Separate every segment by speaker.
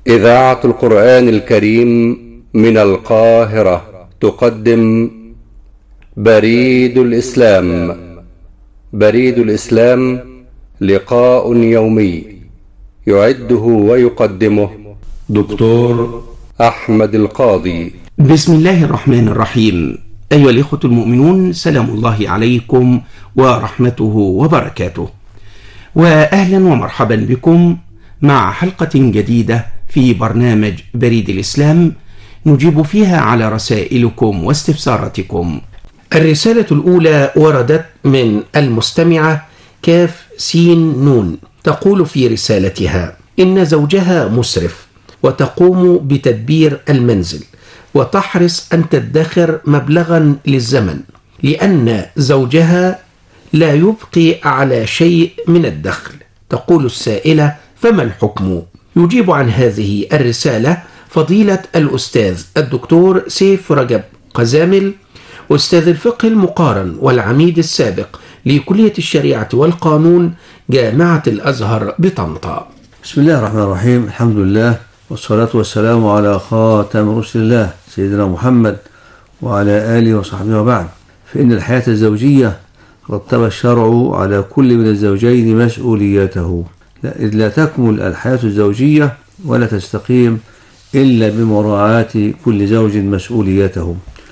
Speaker 1: إذاعة القرآن الكريم من القاهرة تقدم بريد الإسلام. بريد الإسلام لقاء يومي يعده ويقدمه دكتور أحمد القاضي.
Speaker 2: بسم الله الرحمن الرحيم. أيها الإخوة المؤمنون، سلام الله عليكم ورحمته وبركاته، وأهلا ومرحبا بكم مع حلقة جديدة في برنامج بريد الإسلام نجيب فيها على رسائلكم واستفساراتكم. الرسالة الأولى وردت من المستمعة كاف سين نون، تقول في رسالتها: إن زوجها مسرف وتقوم بتدبير المنزل وتحرص أن تدخر مبلغا للزمن، لأن زوجها لا يبقي على شيء من الدخل. تقول السائلة: فما الحكم؟ يجيب عن هذه الرسالة فضيلة الأستاذ الدكتور سيف رجب قزامل، أستاذ الفقه المقارن والعميد السابق لكلية الشريعة والقانون جامعة الأزهر بطنطا.
Speaker 3: بسم الله الرحمن الرحيم. الحمد لله والصلاة والسلام على خاتم رسل الله سيدنا محمد وعلى آله وصحبه وبعد. فإن الحياة الزوجية رتب الشرع على كل من الزوجين مسؤولياته، إذ لا تكمل الحياة الزوجية ولا تستقيم إلا بمراعاة كل زوج مسؤولياته،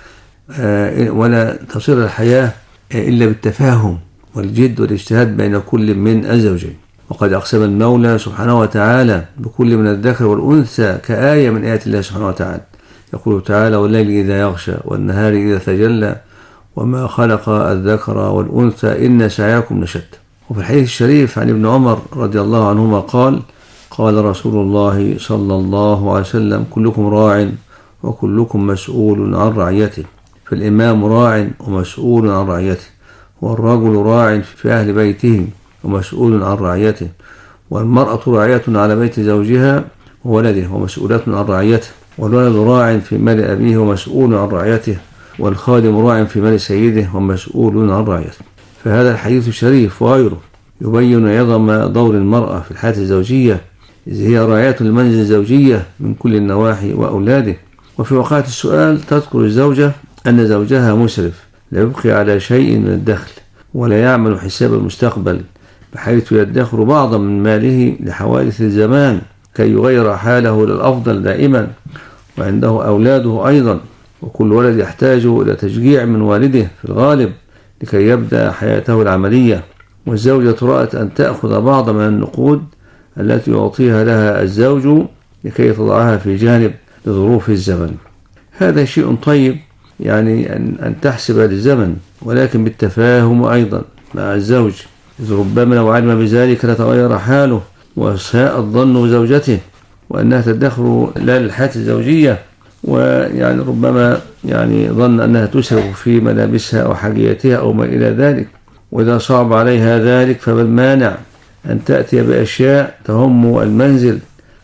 Speaker 3: ولا تصير الحياة إلا بالتفاهم والجد والاجتهاد بين كل من الزوجين. وقد أقسم المولى سبحانه وتعالى بكل من الذكر والأنثى كآية من آيات الله سبحانه وتعالى. يقول تعالى: والليل إذا يغشى والنهار إذا تجلى وما خلق الذكر والأنثى إن سعيكم لشتى. وفي الحديث الشريف عن ابن عمر رضي الله عنهما قال: قال رسول الله صلى الله عليه وسلم: كلكم راع وكلكم مسؤول عن رعيته، فالإمام راع ومسؤول عن رعيته، والرجل راع في أهل بيته ومسؤول عن رعيته، والمرأة راعية على بيت زوجها وولده ومسؤولة عن رعيته، والولد راع في مال أبيه ومسؤول عن رعيته، والخادم راع في مال سيده ومسؤول عن رعيته. فهذا الحديث الشريف وغيره يبين عظم دور المرأة في الحياة الزوجية، إذ هي راعية المنزل الزوجية من كل النواحي وأولاده. وفي وقعة السؤال تذكر الزوجة أن زوجها مسرف لا يبقي على شيء من الدخل ولا يعمل حساب المستقبل، بحيث يدخر بعضا من ماله لحوادث الزمان كي يغير حاله للأفضل دائما، وعنده أولاده أيضا، وكل ولد يحتاج إلى تشجيع من والده في الغالب لكي يبدأ حياته العملية. والزوجة رأت أن تأخذ بعض من النقود التي يعطيها لها الزوج لكي تضعها في جانب لظروف الزمن. هذا شيء طيب، يعني أن تحسب للزمن، ولكن بالتفاهم أيضا مع الزوج، إذ ربما لو علم بذلك لتغير حاله وساء الظن بزوجته وأنها تدخر لا للحياة الزوجية، ويعني ربما ظن أنها تسرف في ملابسها أو حاجياتها أو ما إلى ذلك. وإذا صعب عليها ذلك فبالمانع أن تأتي بأشياء تهم المنزل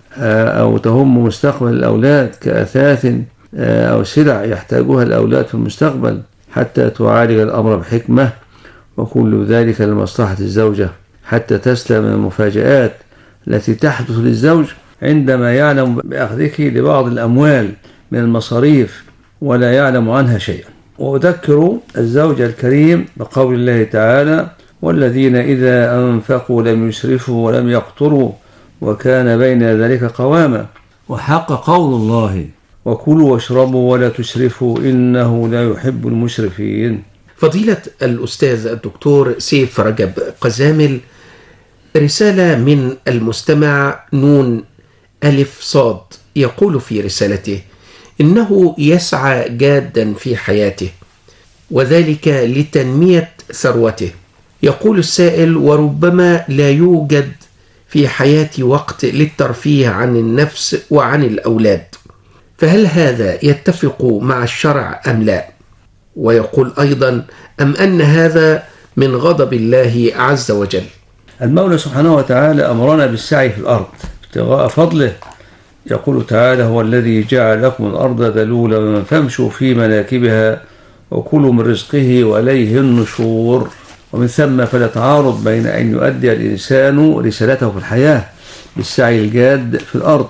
Speaker 3: أو تهم مستقبل الأولاد كأثاث أو سلع يحتاجها الأولاد في المستقبل، حتى تعالج الأمر بحكمة، وكل ذلك لمصلحة الزوجة، حتى تسلم من المفاجآت التي تحدث للزوج عندما يعلم بأخذك لبعض الأموال من المصاريف ولا يعلم عنها شيئا. وأذكر الزوج الكريم بقول الله تعالى: والذين إذا أنفقوا لم يسرفوا ولم يقتروا وكان بين ذلك قواما، وحق قول الله: وكلوا واشربوا ولا تسرفوا إنه لا يحب المسرفين.
Speaker 2: فضيلة الأستاذ الدكتور سيف رجب قزامل، رسالة من المستمع نون ألف صاد، يقول في رسالته: إنه يسعى جادا في حياته وذلك لتنمية ثروته. يقول السائل: وربما لا يوجد في حياتي وقت للترفيه عن النفس وعن الأولاد، فهل هذا يتفق مع الشرع أم لا؟ ويقول أيضا: أم أن هذا من غضب الله عز وجل؟
Speaker 3: المولى سبحانه وتعالى أمرنا بالسعي في الأرض ابتغاء فضله. يقول تعالى: هو الذي جعل لكم الأرض ذلولا فامشوا في مناكبها وكلوا من رزقه وإليه النشور. ومن ثم فلا تعارض بين أن يؤدي الإنسان رسالته في الحياة بالسعي الجاد في الأرض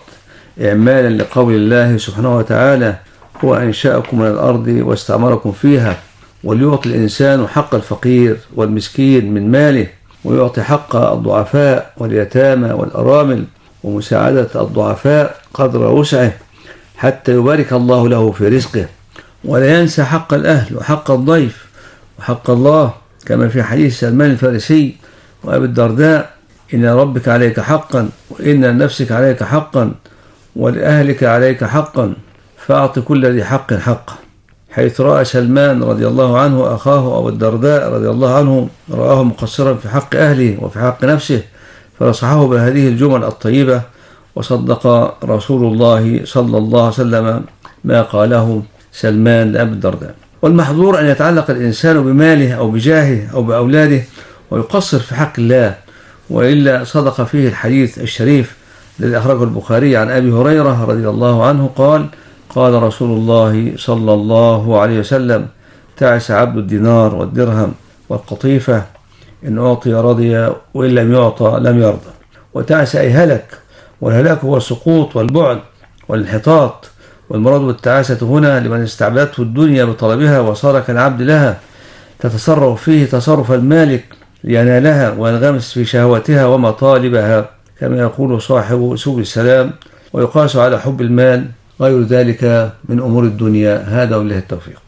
Speaker 3: إعمالا لقول الله سبحانه وتعالى: هو أنشأكم من الأرض واستعمركم فيها. وليعطي الإنسان حق الفقير والمسكين من ماله، ويعطي حق الضعفاء واليتامى والأرامل، ومساعدة الضعفاء قدر وسعه حتى يبارك الله له في رزقه. ولا ينسى حق الأهل وحق الضيف وحق الله، كما في حديث سلمان الفارسي وأبي الدرداء: إن ربك عليك حقا، وإن نفسك عليك حقا، ولأهلك عليك حقا، فأعط كل ذي حق حقه. حيث رأى سلمان رضي الله عنه أخاه أبو الدرداء رضي الله عنه رآه مقصرا في حق أهله وفي حق نفسه، فنصحه بهذه الجمل الطيبة، وصدق رسول الله صلى الله عليه وسلم ما قاله سلمان لأبي الدرداء. والمحظور أن يتعلق الإنسان بماله أو بجاهه أو بأولاده ويقصر في حق الله، وإلا صدق فيه الحديث الشريف الذي أخرجه البخاري عن أبي هريرة رضي الله عنه قال: قال رسول الله صلى الله عليه وسلم: تعس عبد الدينار والدرهم والقطيفة، إن أعطي رضي وإن لم يعطى لم يرضى. وتعس أي هلك، والهلاك هو السقوط والبعد والانحطاط. والمراد بالتعاسة هنا لمن استعبدته الدنيا بطلبها وصار كالعبد لها، تتصرف فيه تصرف المالك لينالها وينغمس في شهواتها ومطالبها، كما يقول صاحب سبل السلام: ويقاس على حب المال غير ذلك من أمور الدنيا. هذا والله التوفيق.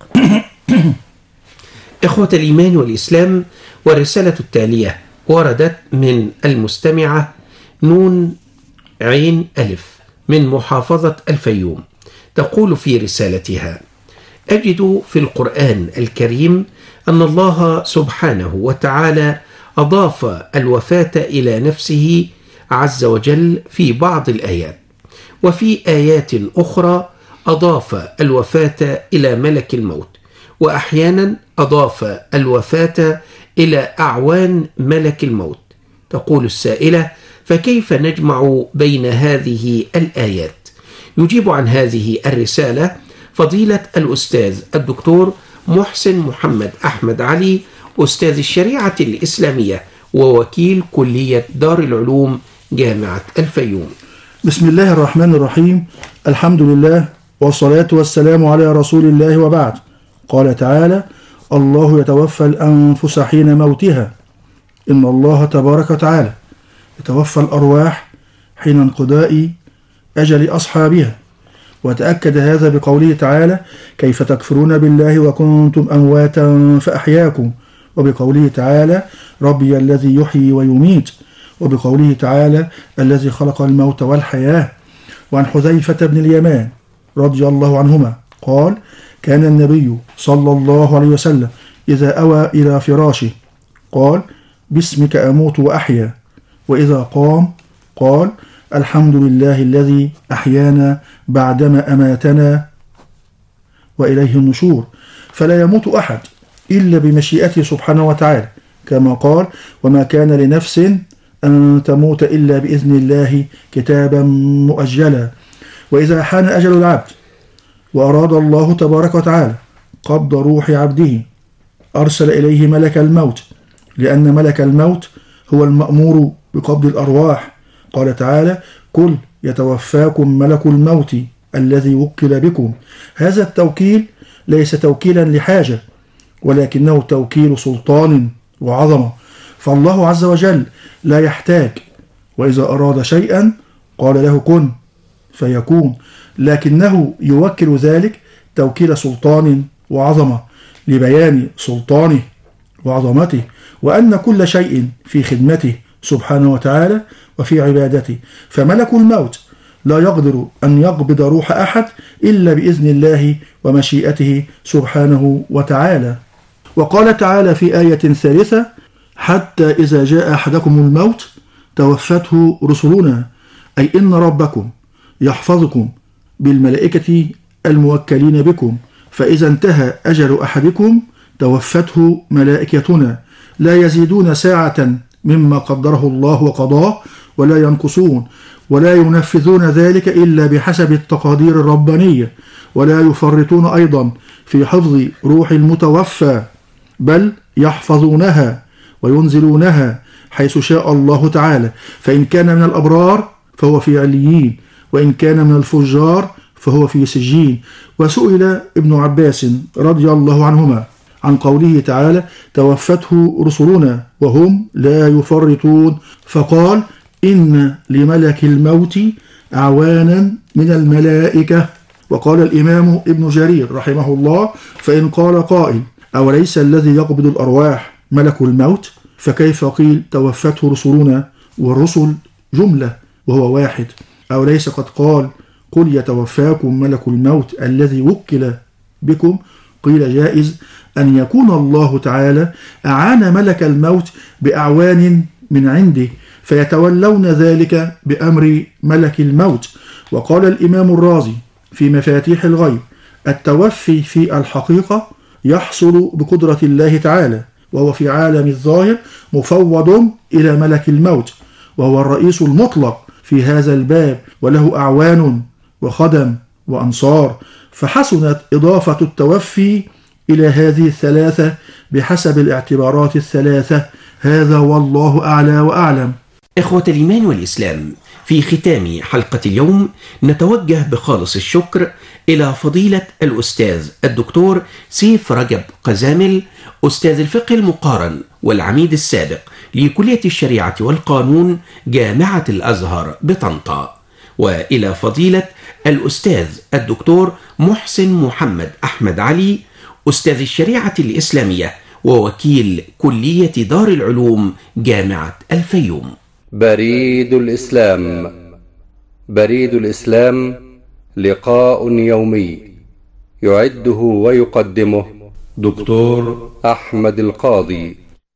Speaker 2: إخوة الإيمان والإسلام، والرسالة التالية وردت من المستمعة نون عين ألف من محافظة الفيوم. تقول في رسالتها: أجد في القرآن الكريم أن الله سبحانه وتعالى أضاف الوفاة إلى نفسه عز وجل في بعض الآيات، وفي آيات أخرى أضاف الوفاة إلى ملك الموت، وأحيانا أضاف الوفاة إلى أعوان ملك الموت. تقول السائلة: فكيف نجمع بين هذه الآيات؟ يجيب عن هذه الرسالة فضيلة الأستاذ الدكتور محسن محمد أحمد علي، أستاذ الشريعة الإسلامية ووكيل كلية دار العلوم جامعة الفيوم.
Speaker 4: بسم الله الرحمن الرحيم. الحمد لله والصلاة والسلام على رسول الله، وبعد. قال تعالى: الله يتوفى الأنفس حين موتها. إن الله تبارك وتعالى يتوفى الأرواح حين انقضاء أجل أصحابها، وتأكد هذا بقوله تعالى: كيف تكفرون بالله وكنتم أمواتا فأحياكم، وبقوله تعالى: ربي الذي يحيي ويميت، وبقوله تعالى: الذي خلق الموت والحياة. وعن حذيفة بن اليمان رضي الله عنهما قال: كان النبي صلى الله عليه وسلم إذا أوى إلى فراشه قال: باسمك أموت وأحيا، وإذا قام قال: الحمد لله الذي أحيانا بعدما أماتنا وإليه النشور. فلا يموت أحد إلا بمشيئته سبحانه وتعالى، كما قال: وما كان لنفس أن تموت إلا بإذن الله كتابا مؤجلا. وإذا حان أجل العبد وأراد الله تبارك وتعالى قبض روح عبده أرسل إليه ملك الموت، لأن ملك الموت هو المأمور بقبض الأرواح. قال تعالى: قل يتوفاكم ملك الموت الذي وكل بكم. هذا التوكيل ليس توكيلا لحاجة، ولكنه توكيل سلطان وعظمة، فالله عز وجل لا يحتاج، وإذا أراد شيئا قال له كن فيكون، لكنه يوكل ذلك توكيل سلطان وعظمة لبيان سلطانه وعظمته، وأن كل شيء في خدمته سبحانه وتعالى وفي عبادته. فملك الموت لا يقدر أن يقبض روح أحد إلا بإذن الله ومشيئته سبحانه وتعالى. وقال تعالى في آية ثالثة: حتى إذا جاء أحدكم الموت توفته رسلنا، أي إن ربكم يحفظكم بالملائكة الموكلين بكم، فإذا انتهى أجل أحدكم توفته ملائكتنا، لا يزيدون ساعة مما قدره الله وقضاه ولا ينقصون، ولا ينفذون ذلك إلا بحسب التقادير الربانية، ولا يفرطون أيضا في حفظ روح المتوفى، بل يحفظونها وينزلونها حيث شاء الله تعالى، فإن كان من الأبرار فهو في عليين، وإن كان من الفجار فهو في سجين. وسئل ابن عباس رضي الله عنهما عن قوله تعالى توفته رسلنا وهم لا يفرطون، فقال إن لملك الموت أعوانا من الملائكة. وقال الإمام ابن جرير رحمه الله فإن قال قائل أوليس الذي يقبض الأرواح ملك الموت، فكيف قيل توفته رسلنا والرسل جملة وهو واحد؟ أوليس قد قال قل يتوفاكم ملك الموت الذي وكل بكم؟ قيل جائز أن يكون الله تعالى أعان ملك الموت بأعوان من عنده فيتولون ذلك بأمر ملك الموت. وقال الإمام الرازي في مفاتيح الغيب التوفي في الحقيقة يحصل بقدرة الله تعالى، وهو في عالم الظاهر مفوض إلى ملك الموت، وهو الرئيس المطلق في هذا الباب، وله أعوان وخدم وأنصار، فحسنت إضافة التوفي إلى هذه الثلاثة بحسب الاعتبارات الثلاثة. هذا والله أعلى وأعلم.
Speaker 2: إخوة الإيمان والإسلام، في ختام حلقة اليوم نتوجه بخالص الشكر إلى فضيلة الأستاذ الدكتور سيف رجب قزامل، أستاذ الفقه المقارن والعميد السابق لكلية الشريعة والقانون جامعة الأزهر بطنطا، وإلى فضيلة الأستاذ الدكتور محسن محمد أحمد علي، أستاذ الشريعة الإسلامية ووكيل كلية دار العلوم جامعة الفيوم.
Speaker 1: بريد الإسلام. بريد الإسلام لقاء يومي يعده ويقدمه دكتور أحمد القاضي.